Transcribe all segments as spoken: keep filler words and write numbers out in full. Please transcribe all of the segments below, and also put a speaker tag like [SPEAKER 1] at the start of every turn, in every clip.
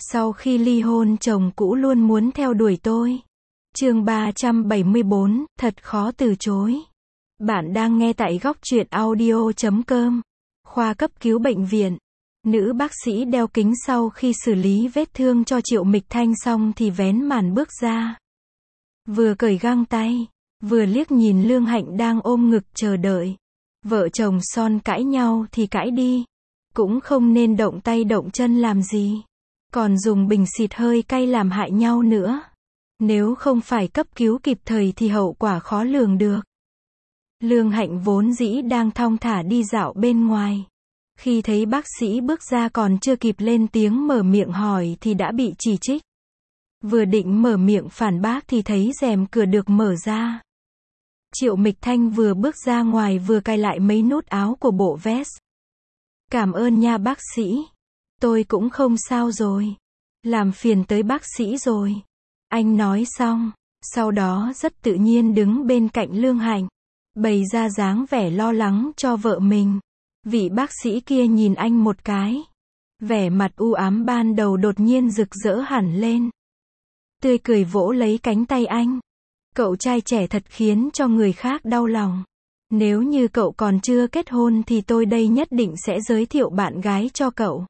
[SPEAKER 1] Sau khi ly hôn chồng cũ luôn muốn theo đuổi tôi. Chương ba trăm bảy mươi bốn, thật khó từ chối. Bạn đang nghe tại góc truyện audio chấm com. Khoa cấp cứu bệnh viện. Nữ bác sĩ đeo kính sau khi xử lý vết thương cho Triệu Mịch Thanh xong thì vén màn bước ra. Vừa cởi găng tay, vừa liếc nhìn Lương Hạnh đang ôm ngực chờ đợi. Vợ chồng son cãi nhau thì cãi đi. Cũng không nên động tay động chân làm gì. Còn dùng bình xịt hơi cay làm hại nhau nữa. Nếu không phải cấp cứu kịp thời thì hậu quả khó lường được. Lương Hạnh vốn dĩ đang thong thả đi dạo bên ngoài. Khi thấy bác sĩ bước ra còn chưa kịp lên tiếng mở miệng hỏi thì đã bị chỉ trích. Vừa định mở miệng phản bác thì thấy rèm cửa được mở ra. Triệu Mịch Thanh vừa bước ra ngoài vừa cài lại mấy nút áo của bộ vest. Cảm ơn nha bác sĩ. Tôi cũng không sao rồi. Làm phiền tới bác sĩ rồi. Anh nói xong, sau đó rất tự nhiên đứng bên cạnh Lương Hạnh, bày ra dáng vẻ lo lắng cho vợ mình. Vị bác sĩ kia nhìn anh một cái. Vẻ mặt u ám ban đầu đột nhiên rực rỡ hẳn lên. Tươi cười vỗ lấy cánh tay anh. Cậu trai trẻ thật khiến cho người khác đau lòng. Nếu như cậu còn chưa kết hôn thì tôi đây nhất định sẽ giới thiệu bạn gái cho cậu.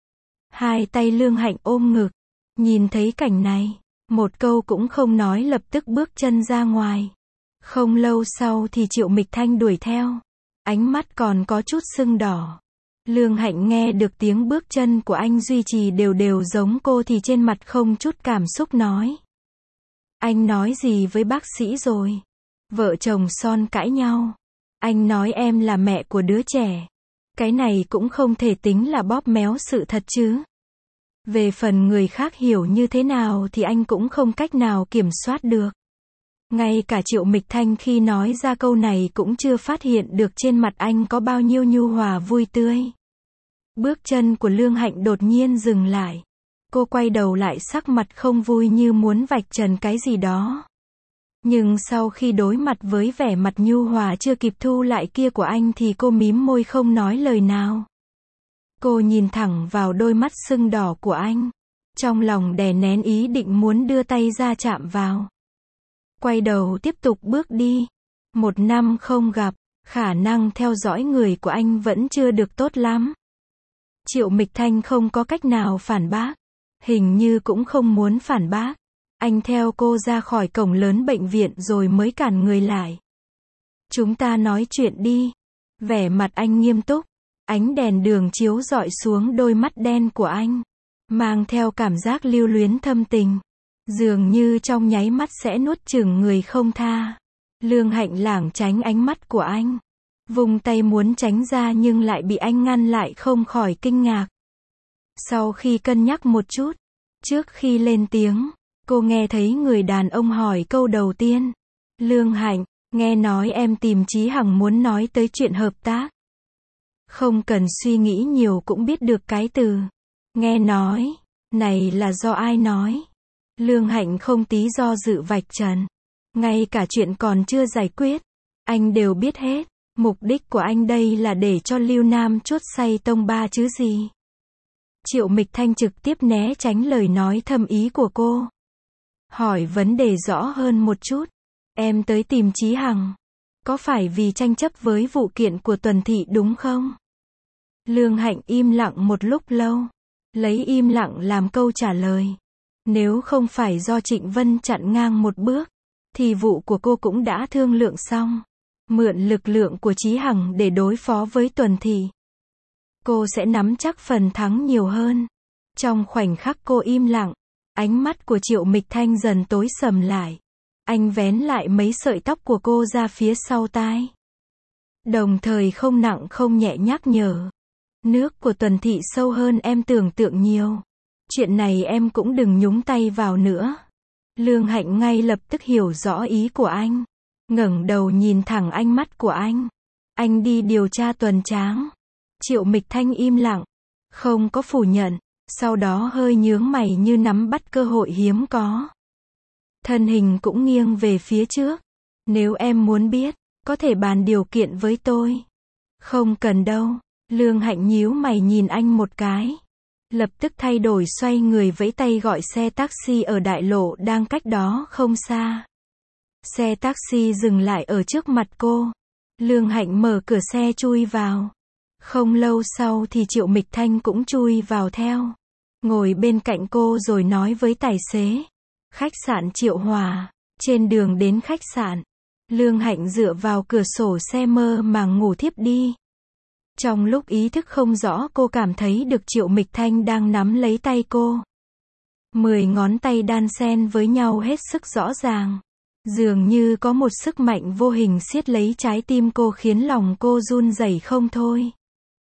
[SPEAKER 1] Hai tay Lương Hạnh ôm ngực. Nhìn thấy cảnh này, một câu cũng không nói lập tức bước chân ra ngoài. Không lâu sau thì Triệu Mịch Thanh đuổi theo. Ánh mắt còn có chút sưng đỏ. Lương Hạnh nghe được tiếng bước chân của anh duy trì đều đều giống cô thì trên mặt không chút cảm xúc nói. Anh nói gì với bác sĩ rồi? Vợ chồng son cãi nhau. Anh nói em là mẹ của đứa trẻ. Cái này cũng không thể tính là bóp méo sự thật chứ. Về phần người khác hiểu như thế nào thì anh cũng không cách nào kiểm soát được. Ngay cả Triệu Mịch Thanh khi nói ra câu này cũng chưa phát hiện được trên mặt anh có bao nhiêu nhu hòa vui tươi. Bước chân của Lương Hạnh đột nhiên dừng lại. Cô quay đầu lại sắc mặt không vui như muốn vạch trần cái gì đó. Nhưng sau khi đối mặt với vẻ mặt nhu hòa chưa kịp thu lại kia của anh thì cô mím môi không nói lời nào. Cô nhìn thẳng vào đôi mắt sưng đỏ của anh. Trong lòng đè nén ý định muốn đưa tay ra chạm vào. Quay đầu tiếp tục bước đi. Một năm không gặp, khả năng theo dõi người của anh vẫn chưa được tốt lắm. Triệu Mịch Thanh không có cách nào phản bác. Hình như cũng không muốn phản bác. Anh theo cô ra khỏi cổng lớn bệnh viện rồi mới cản người lại. Chúng ta nói chuyện đi. Vẻ mặt anh nghiêm túc. Ánh đèn đường chiếu rọi xuống đôi mắt đen của anh. Mang theo cảm giác lưu luyến thâm tình. Dường như trong nháy mắt sẽ nuốt chửng người không tha. Lương Hạnh lảng tránh ánh mắt của anh. Vùng tay muốn tránh ra nhưng lại bị anh ngăn lại không khỏi kinh ngạc. Sau khi cân nhắc một chút, trước khi lên tiếng, cô nghe thấy người đàn ông hỏi câu đầu tiên. Lương Hạnh, nghe nói em tìm Chí Hằng muốn nói tới chuyện hợp tác. Không cần suy nghĩ nhiều cũng biết được cái từ. Nghe nói, này là do ai nói? Lương Hạnh không tí do dự vạch trần. Ngay cả chuyện còn chưa giải quyết, anh đều biết hết. Mục đích của anh đây là để cho Lưu Nam chuốt say tông ba chứ gì. Triệu Mịch Thanh trực tiếp né tránh lời nói thâm ý của cô. Hỏi vấn đề rõ hơn một chút. Em tới tìm Chí Hằng. Có phải vì tranh chấp với vụ kiện của Tuần Thị đúng không? Lương Hạnh im lặng một lúc lâu. Lấy im lặng làm câu trả lời. Nếu không phải do Trịnh Vân chặn ngang một bước, thì vụ của cô cũng đã thương lượng xong. Mượn lực lượng của Chí Hằng để đối phó với Tuần Thị. Cô sẽ nắm chắc phần thắng nhiều hơn. Trong khoảnh khắc cô im lặng, ánh mắt của Triệu Mịch Thanh dần tối sầm lại. Anh vén lại mấy sợi tóc của cô ra phía sau tai. Đồng thời không nặng không nhẹ nhắc nhở. Nước của Tuần Thị sâu hơn em tưởng tượng nhiều. Chuyện này em cũng đừng nhúng tay vào nữa. Lương Hạnh ngay lập tức hiểu rõ ý của anh. Ngẩng đầu nhìn thẳng ánh mắt của anh. Anh đi điều tra Tuần Tráng. Triệu Mịch Thanh im lặng. Không có phủ nhận. Sau đó hơi nhướng mày như nắm bắt cơ hội hiếm có. Thân hình cũng nghiêng về phía trước. Nếu em muốn biết, có thể bàn điều kiện với tôi. Không cần đâu. Lương Hạnh nhíu mày nhìn anh một cái. Lập tức thay đổi xoay người vẫy tay gọi xe taxi ở đại lộ đang cách đó không xa. Xe taxi dừng lại ở trước mặt cô. Lương Hạnh mở cửa xe chui vào. Không lâu sau thì Triệu Mịch Thanh cũng chui vào theo. Ngồi bên cạnh cô rồi nói với tài xế. Khách sạn Triệu Hòa. Trên đường đến khách sạn, Lương Hạnh dựa vào cửa sổ xe mơ màng ngủ thiếp đi. Trong lúc ý thức không rõ cô cảm thấy được Triệu Mịch Thanh đang nắm lấy tay cô. Mười ngón tay đan xen với nhau hết sức rõ ràng. Dường như có một sức mạnh vô hình siết lấy trái tim cô khiến lòng cô run rẩy không thôi.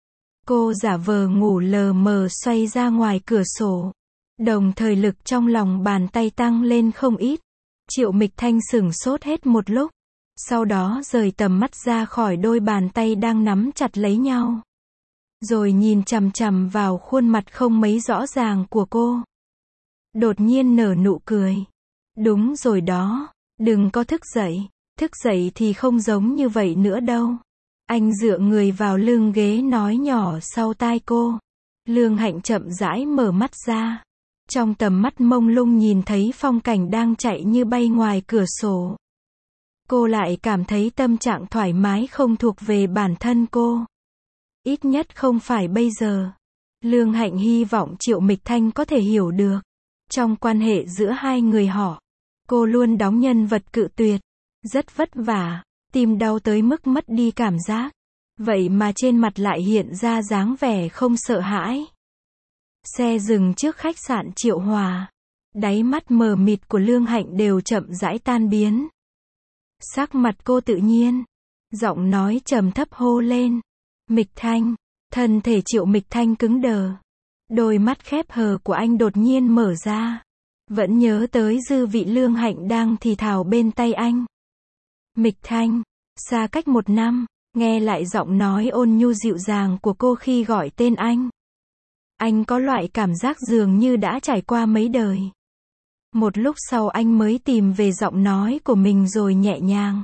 [SPEAKER 1] Cô giả vờ ngủ lờ mờ xoay ra ngoài cửa sổ. Đồng thời lực trong lòng bàn tay tăng lên không ít. Triệu Mịch Thanh sửng sốt hết một lúc. Sau đó rời tầm mắt ra khỏi đôi bàn tay đang nắm chặt lấy nhau. Rồi nhìn chằm chằm vào khuôn mặt không mấy rõ ràng của cô. Đột nhiên nở nụ cười. Đúng rồi đó, đừng có thức dậy. Thức dậy thì không giống như vậy nữa đâu. Anh dựa người vào lưng ghế nói nhỏ sau tai cô. Lương Hạnh chậm rãi mở mắt ra. Trong tầm mắt mông lung nhìn thấy phong cảnh đang chạy như bay ngoài cửa sổ. Cô lại cảm thấy tâm trạng thoải mái không thuộc về bản thân cô. Ít nhất không phải bây giờ. Lương Hạnh hy vọng Triệu Mịch Thanh có thể hiểu được. Trong quan hệ giữa hai người họ, cô luôn đóng nhân vật cự tuyệt. Rất vất vả, tim đau tới mức mất đi cảm giác. Vậy mà trên mặt lại hiện ra dáng vẻ không sợ hãi. Xe dừng trước khách sạn Triệu Hòa. Đáy mắt mờ mịt của Lương Hạnh đều chậm rãi tan biến. Sắc mặt cô tự nhiên. Giọng nói trầm thấp hô lên. Mịch Thanh. Thân thể Triệu Mịch Thanh cứng đờ. Đôi mắt khép hờ của anh đột nhiên mở ra. Vẫn nhớ tới dư vị Lương Hạnh đang thì thào bên tay anh. Mịch Thanh. Xa cách một năm, nghe lại giọng nói ôn nhu dịu dàng của cô khi gọi tên anh. Anh có loại cảm giác dường như đã trải qua mấy đời. Một lúc sau anh mới tìm về giọng nói của mình rồi nhẹ nhàng.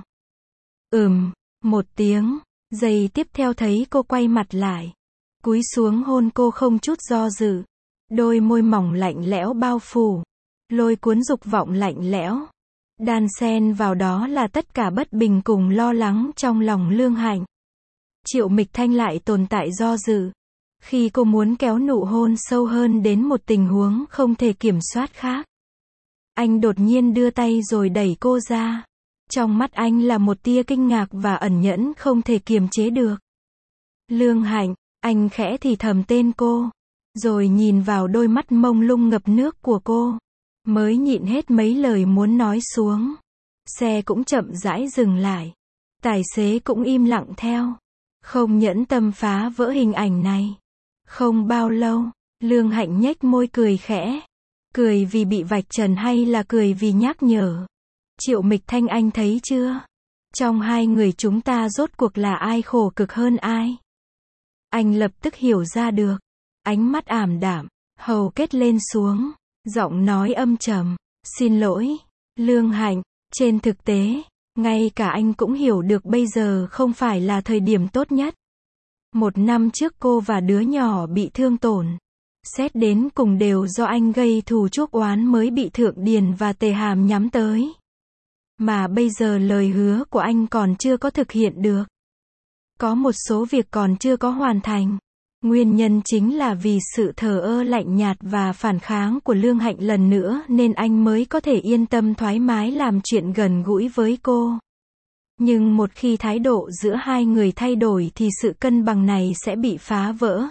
[SPEAKER 1] Ừm, một tiếng. Giây tiếp theo thấy cô quay mặt lại. Cúi xuống hôn cô không chút do dự. Đôi môi mỏng lạnh lẽo bao phủ. Lôi cuốn dục vọng lạnh lẽo. Đan xen vào đó là tất cả bất bình cùng lo lắng trong lòng Lương Hạnh. Triệu Mịch Thanh lại tồn tại do dự. Khi cô muốn kéo nụ hôn sâu hơn đến một tình huống không thể kiểm soát khác. Anh đột nhiên đưa tay rồi đẩy cô ra. Trong mắt anh là một tia kinh ngạc và ẩn nhẫn không thể kiềm chế được. Lương Hạnh, anh khẽ thì thầm tên cô. Rồi nhìn vào đôi mắt mông lung ngập nước của cô. Mới nhịn hết mấy lời muốn nói xuống. Xe cũng chậm rãi dừng lại. Tài xế cũng im lặng theo. Không nhẫn tâm phá vỡ hình ảnh này. Không bao lâu, Lương Hạnh nhếch môi cười khẽ. Cười vì bị vạch trần hay là cười vì nhắc nhở? Triệu Mịch Thanh, anh thấy chưa? Trong hai người chúng ta rốt cuộc là ai khổ cực hơn ai? Anh lập tức hiểu ra được. Ánh mắt ảm đạm, hầu kết lên xuống. Giọng nói âm trầm. Xin lỗi, Lương Hạnh. Trên thực tế, ngay cả anh cũng hiểu được bây giờ không phải là thời điểm tốt nhất. Một năm trước cô và đứa nhỏ bị thương tổn. Xét đến cùng đều do anh gây thù chuốc oán mới bị Thượng Điền và Tề Hàm nhắm tới. Mà bây giờ lời hứa của anh còn chưa có thực hiện được. Có một số việc còn chưa có hoàn thành. Nguyên nhân chính là vì sự thờ ơ lạnh nhạt và phản kháng của Lương Hạnh lần nữa nên anh mới có thể yên tâm thoải mái làm chuyện gần gũi với cô. Nhưng một khi thái độ giữa hai người thay đổi thì sự cân bằng này sẽ bị phá vỡ.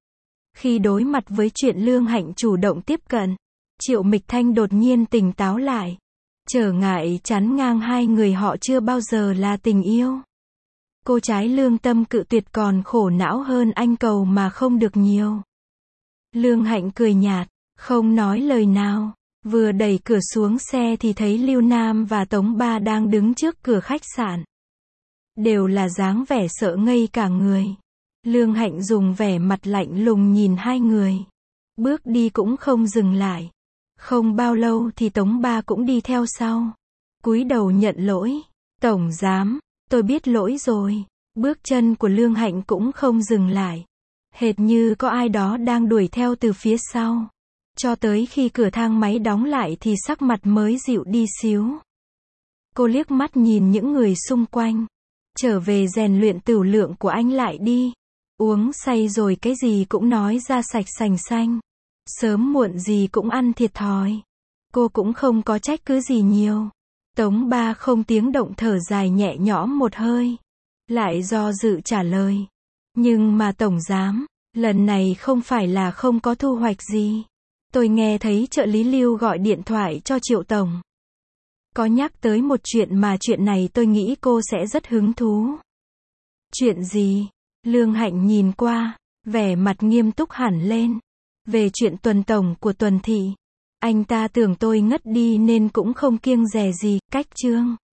[SPEAKER 1] Khi đối mặt với chuyện Lương Hạnh chủ động tiếp cận, Triệu Mịch Thanh đột nhiên tỉnh táo lại. Trở ngại chắn ngang hai người họ chưa bao giờ là tình yêu. Cô trái lương tâm cự tuyệt còn khổ não hơn anh cầu mà không được nhiều. Lương Hạnh cười nhạt, không nói lời nào. Vừa đẩy cửa xuống xe thì thấy Lưu Nam và Tống Ba đang đứng trước cửa khách sạn. Đều là dáng vẻ sợ ngây cả người. Lương Hạnh dùng vẻ mặt lạnh lùng nhìn hai người. Bước đi cũng không dừng lại. Không bao lâu thì Tống Ba cũng đi theo sau. Cúi đầu nhận lỗi. Tổng giám, tôi biết lỗi rồi. Bước chân của Lương Hạnh cũng không dừng lại. Hệt như có ai đó đang đuổi theo từ phía sau. Cho tới khi cửa thang máy đóng lại thì sắc mặt mới dịu đi xíu. Cô liếc mắt nhìn những người xung quanh. Trở về rèn luyện tửu lượng của anh lại đi. Uống say rồi cái gì cũng nói ra sạch sành xanh. Sớm muộn gì cũng ăn thiệt thòi. Cô cũng không có trách cứ gì nhiều. Tống Ba không tiếng động thở dài nhẹ nhõm một hơi. Lại do dự trả lời. Nhưng mà tổng giám, lần này không phải là không có thu hoạch gì. Tôi nghe thấy trợ lý Lưu gọi điện thoại cho Triệu tổng. Có nhắc tới một chuyện mà chuyện này tôi nghĩ cô sẽ rất hứng thú. Chuyện gì? Lương Hạnh nhìn qua, vẻ mặt nghiêm túc hẳn lên. Về chuyện tuần tổng của Tuần thị. Anh ta tưởng tôi ngất đi nên cũng không kiêng dè gì, cách trương.